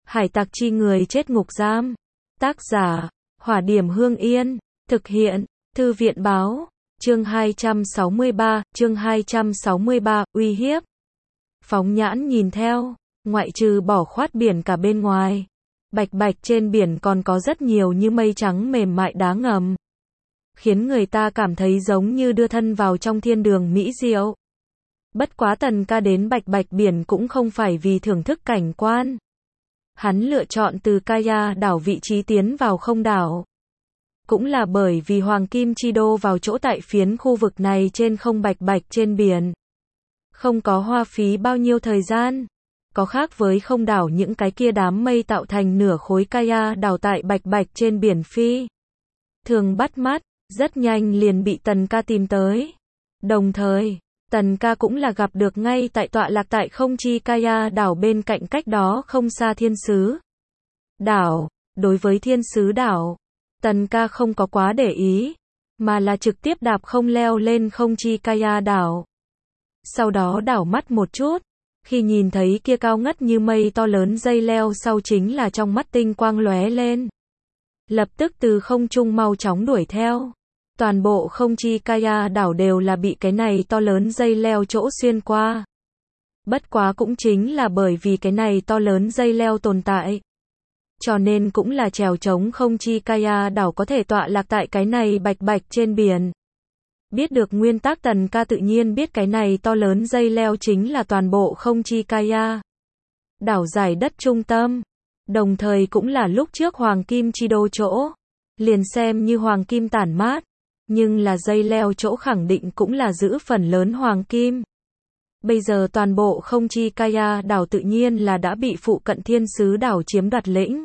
Hải tặc chi người chết ngục giam. Tác giả, Hỏa Điểm Hương Yên. Thực hiện, Thư viện báo. Chương 263, uy hiếp. Phóng nhãn nhìn theo, ngoại trừ bỏ khoát biển cả bên ngoài, bạch bạch trên biển còn có rất nhiều như mây trắng mềm mại đá ngầm, khiến người ta cảm thấy giống như đưa thân vào trong thiên đường mỹ diệu. Bất quá Tần Ca đến bạch bạch biển cũng không phải vì thưởng thức cảnh quan. Hắn lựa chọn từ Kaya đảo vị trí tiến vào không đảo. Cũng là bởi vì Hoàng Kim Chi Đô vào chỗ tại phiến khu vực này trên không bạch bạch trên biển. Không có hoa phí bao nhiêu thời gian. Có khác với không đảo những cái kia đám mây tạo thành nửa khối Kaya đảo tại bạch bạch trên biển phi thường bắt mắt, rất nhanh liền bị Tần Ca tìm tới. Đồng thời, Tần Ca cũng là gặp được ngay tại tọa lạc tại không chi Kaya đảo bên cạnh cách đó không xa Thiên Sứ đảo. Đối với Thiên Sứ đảo, Tần Ca không có quá để ý, mà là trực tiếp đạp không leo lên không chi Kaya đảo. Sau đó đảo mắt một chút, khi nhìn thấy kia cao ngất như mây to lớn dây leo sau chính là trong mắt tinh quang lóe lên. Lập tức từ không trung mau chóng đuổi theo. Toàn bộ không chi Kaya đảo đều là bị cái này to lớn dây leo chỗ xuyên qua. Bất quá cũng chính là bởi vì cái này to lớn dây leo tồn tại, cho nên cũng là trèo trống không chi Kaya đảo có thể tọa lạc tại cái này bạch bạch trên biển. Biết được nguyên tắc Tần Ca tự nhiên biết cái này to lớn dây leo chính là toàn bộ không chi Kaya đảo giải đất trung tâm. Đồng thời cũng là lúc trước Hoàng Kim Chi Đô chỗ. Liền xem như Hoàng Kim tản mát, nhưng là dây leo chỗ khẳng định cũng là giữ phần lớn Hoàng Kim. Bây giờ toàn bộ không chi Kaya đảo tự nhiên là đã bị phụ cận Thiên Sứ đảo chiếm đoạt lĩnh.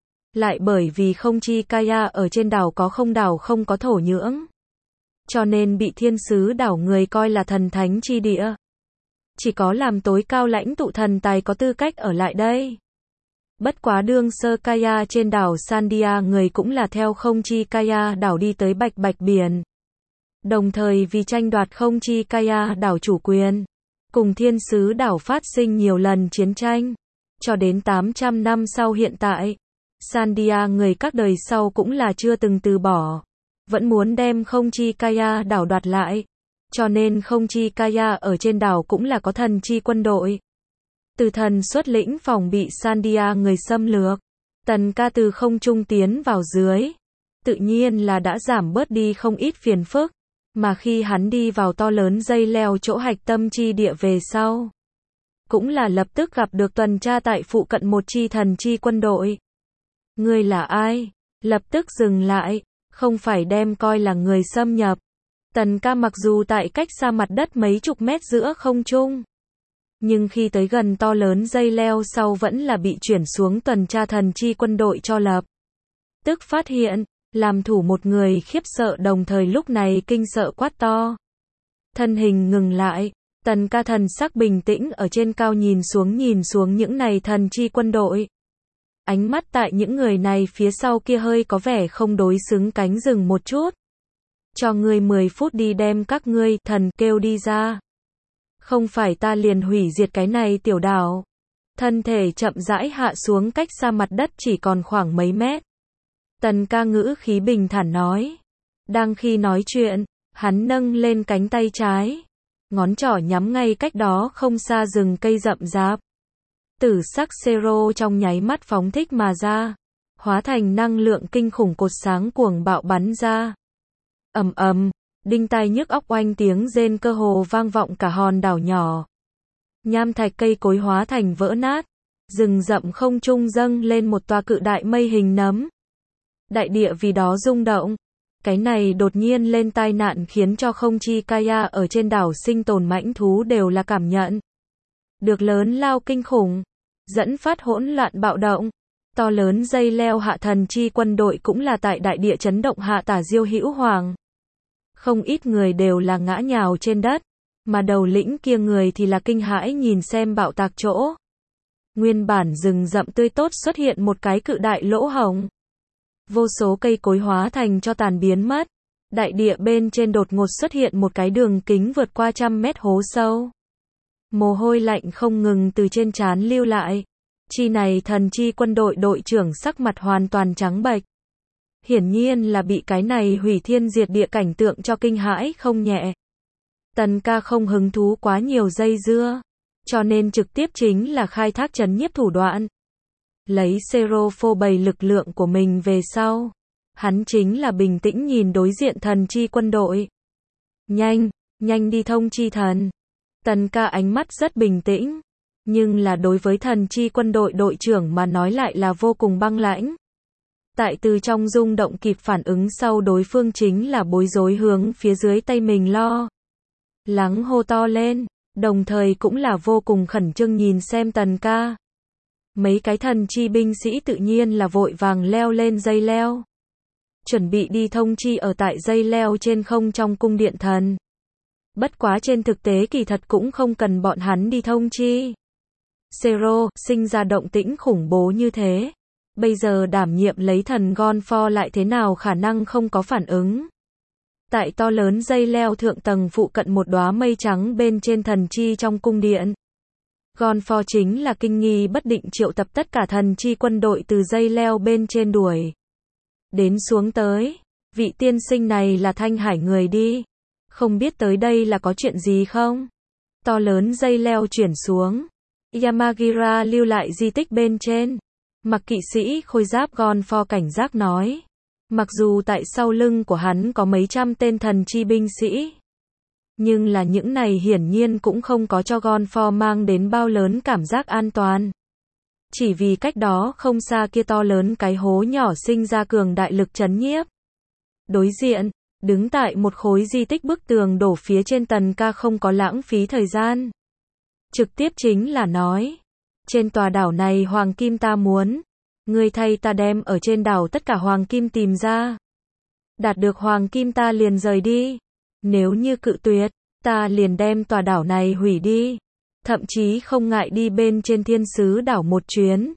Lại bởi vì không chi Kaya ở trên đảo có không đảo không có thổ nhưỡng, cho nên bị Thiên Sứ đảo người coi là thần thánh chi địa. Chỉ có làm tối cao lãnh tụ thần tài có tư cách ở lại đây. Bất quá đương sơ Kaya trên đảo Sandia người cũng là theo không chi Kaya đảo đi tới bạch bạch biển. Đồng thời vì tranh đoạt không chi Kaya đảo chủ quyền, cùng Thiên Sứ đảo phát sinh nhiều lần chiến tranh. Cho đến 800 năm sau hiện tại, Sandia người các đời sau cũng là chưa từng từ bỏ. Vẫn muốn đem không chi Kaya đảo đoạt lại. Cho nên không chi Kaya ở trên đảo cũng là có thần chi quân đội. Từ thần xuất lĩnh phòng bị Sandia người xâm lược. Tần Ca từ không trung tiến vào dưới. Tự nhiên là đã giảm bớt đi không ít phiền phức. Mà khi hắn đi vào to lớn dây leo chỗ hạch tâm chi địa về sau, cũng là lập tức gặp được tuần tra tại phụ cận một chi thần chi quân đội. Ngươi là ai? Lập tức dừng lại. Không phải đem coi là người xâm nhập. Tần Ca mặc dù tại cách xa mặt đất mấy chục mét giữa không trung, nhưng khi tới gần to lớn dây leo sau vẫn là bị chuyển xuống tuần tra thần chi quân đội cho lập tức phát hiện, làm thủ một người khiếp sợ đồng thời lúc này kinh sợ quát to. Thân hình ngừng lại, Tần Ca thần sắc bình tĩnh ở trên cao nhìn xuống những này thần chi quân đội. Ánh mắt tại những người này phía sau kia hơi có vẻ không đối xứng cánh dừng một chút. Cho ngươi 10 phút đi đem các ngươi thần kêu đi ra. Không phải ta liền hủy diệt cái này tiểu đảo. Thân thể chậm rãi hạ xuống cách xa mặt đất chỉ còn khoảng mấy mét. Tần Ca ngữ khí bình thản nói. Đang khi nói chuyện, hắn nâng lên cánh tay trái. Ngón trỏ nhắm ngay cách đó không xa rừng cây rậm rạp. Tử sắc Zero trong nháy mắt phóng thích mà ra. Hóa thành năng lượng kinh khủng cột sáng cuồng bạo bắn ra. Ầm ầm, đinh tai nhức óc oanh tiếng rên cơ hồ vang vọng cả hòn đảo nhỏ. Nham thạch cây cối hóa thành vỡ nát. Rừng rậm không trung dâng lên một tòa cự đại mây hình nấm. Đại địa vì đó rung động. Cái này đột nhiên lên tai nạn khiến cho không chi Kaya ở trên đảo sinh tồn mãnh thú đều là cảm nhận được lớn lao kinh khủng, dẫn phát hỗn loạn bạo động. To lớn dây leo hạ thần chi quân đội cũng là tại đại địa chấn động hạ tả diêu hữu hoàng. Không ít người đều là ngã nhào trên đất, mà đầu lĩnh kia người thì là kinh hãi nhìn xem bạo tạc chỗ. Nguyên bản rừng rậm tươi tốt xuất hiện một cái cự đại lỗ hổng. Vô số cây cối hóa thành cho tàn biến mất. Đại địa bên trên đột ngột xuất hiện một cái đường kính vượt qua 100 mét hố sâu. Mồ hôi lạnh không ngừng từ trên trán lưu lại. Chi này thần chi quân đội đội trưởng sắc mặt hoàn toàn trắng bệch. Hiển nhiên là bị cái này hủy thiên diệt địa cảnh tượng cho kinh hãi không nhẹ. Tần ca không hứng thú quá nhiều dây dưa, cho nên trực tiếp chính là khai thác trấn nhiếp thủ đoạn. Lấy Zero phô bày lực lượng của mình về sau, hắn chính là bình tĩnh nhìn đối diện thần chi quân đội. Nhanh đi thông chi thần. Tần ca ánh mắt rất bình tĩnh, nhưng là đối với thần chi quân đội đội trưởng mà nói lại là vô cùng băng lãnh. Tại từ trong rung động kịp phản ứng sau đối phương chính là bối rối hướng phía dưới tay mình lo lắng hô to lên, đồng thời cũng là vô cùng khẩn trương nhìn xem tần ca. Mấy cái thần chi binh sĩ tự nhiên là vội vàng leo lên dây leo, chuẩn bị đi thông chi ở tại dây leo trên không trong cung điện thần. Bất quá trên thực tế kỳ thật cũng không cần bọn hắn đi thông chi. Zero sinh ra động tĩnh khủng bố như thế, bây giờ đảm nhiệm lấy thần Gonfor lại thế nào khả năng không có phản ứng. Tại to lớn dây leo thượng tầng phụ cận một đóa mây trắng bên trên thần chi trong cung điện, Gonfor chính là kinh nghi bất định triệu tập tất cả thần chi quân đội từ dây leo bên trên đuổi đến xuống tới. Vị tiên sinh này là Thanh Hải người đi, không biết tới đây là có chuyện gì không? To lớn dây leo chuyển xuống, Yamagira lưu lại di tích bên trên. Mặc kỵ sĩ khôi giáp Gonfor cảnh giác nói. Mặc dù tại sau lưng của hắn có mấy trăm tên thần chi binh sĩ, nhưng là những này hiển nhiên cũng không có cho Gonfor mang đến bao lớn cảm giác an toàn. Chỉ vì cách đó không xa kia to lớn cái hố nhỏ sinh ra cường đại lực trấn nhiếp. Đối diện, đứng tại một khối di tích bức tường đổ phía trên tần ca không có lãng phí thời gian. Trực tiếp chính là nói. Trên tòa đảo này hoàng kim ta muốn. Ngươi thay ta đem ở trên đảo tất cả hoàng kim tìm ra. Đạt được hoàng kim ta liền rời đi. Nếu như cự tuyệt, ta liền đem tòa đảo này hủy đi. Thậm chí không ngại đi bên trên thiên sứ đảo một chuyến.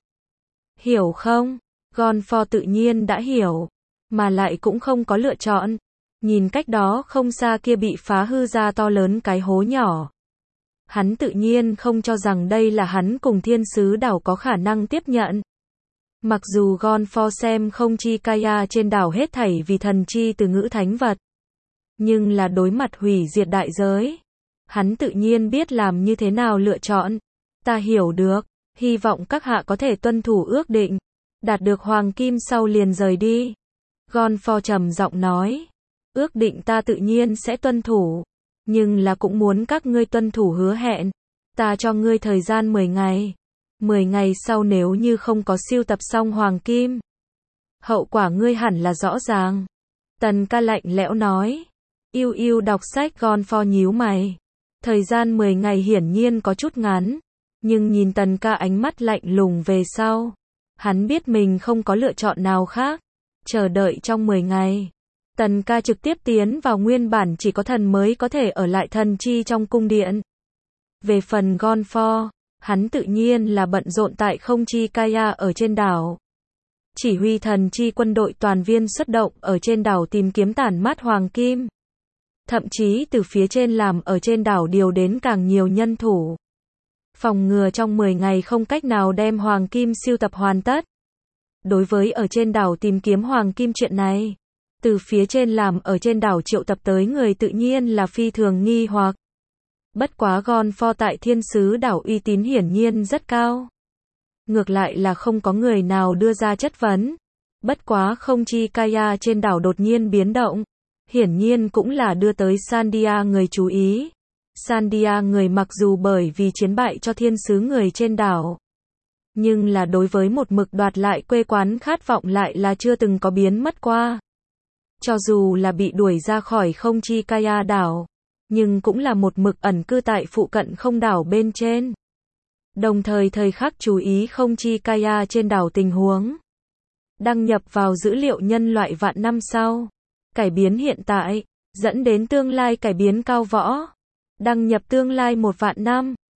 Hiểu không? Gonfor tự nhiên đã hiểu, mà lại cũng không có lựa chọn. Nhìn cách đó không xa kia bị phá hư ra to lớn cái hố nhỏ. Hắn tự nhiên không cho rằng đây là hắn cùng thiên sứ đảo có khả năng tiếp nhận. Mặc dù Gonfor xem không chi Kaya trên đảo hết thảy vì thần chi từ ngữ thánh vật, nhưng là đối mặt hủy diệt đại giới, hắn tự nhiên biết làm như thế nào lựa chọn. Ta hiểu được, hy vọng các hạ có thể tuân thủ ước định, đạt được hoàng kim sau liền rời đi. Gonfor trầm giọng nói, ước định ta tự nhiên sẽ tuân thủ, nhưng là cũng muốn các ngươi tuân thủ hứa hẹn. Ta cho ngươi thời gian 10 ngày. 10 ngày sau nếu như không có siêu tập xong hoàng kim, hậu quả ngươi hẳn là rõ ràng. Tần ca lạnh lẽo nói. Yêu đọc sách Gonfor nhíu mày. Thời gian 10 ngày hiển nhiên có chút ngắn, nhưng nhìn tần ca ánh mắt lạnh lùng về sau, hắn biết mình không có lựa chọn nào khác. Chờ đợi trong 10 ngày, tần ca trực tiếp tiến vào nguyên bản chỉ có thần mới có thể ở lại thần chi trong cung điện. Về phần Gonfor, hắn tự nhiên là bận rộn tại không chi Kaya ở trên đảo. Chỉ huy thần chi quân đội toàn viên xuất động ở trên đảo tìm kiếm tản mát hoàng kim. Thậm chí từ phía trên làm ở trên đảo điều đến càng nhiều nhân thủ. Phòng ngừa trong 10 ngày không cách nào đem hoàng kim siêu tập hoàn tất. Đối với ở trên đảo tìm kiếm hoàng kim chuyện này, từ phía trên làm ở trên đảo triệu tập tới người tự nhiên là phi thường nghi hoặc. Bất quá Gonfor tại thiên sứ đảo uy tín hiển nhiên rất cao. Ngược lại là không có người nào đưa ra chất vấn. Bất quá không chi Kaya trên đảo đột nhiên biến động. Hiển nhiên cũng là đưa tới Sandia người chú ý. Sandia người mặc dù bởi vì chiến bại cho thiên sứ người trên đảo, nhưng là đối với một mực đoạt lại quê quán khát vọng lại là chưa từng có biến mất qua. Cho dù là bị đuổi ra khỏi không chi Kaya đảo, nhưng cũng là một mực ẩn cư tại phụ cận không đảo bên trên. Đồng thời thời khắc chú ý không chi Kaya trên đảo tình huống. Đăng nhập vào dữ liệu nhân loại vạn năm sau. Cải biến hiện tại, dẫn đến tương lai cải biến cao võ. Đăng nhập tương lai 1 vạn năm.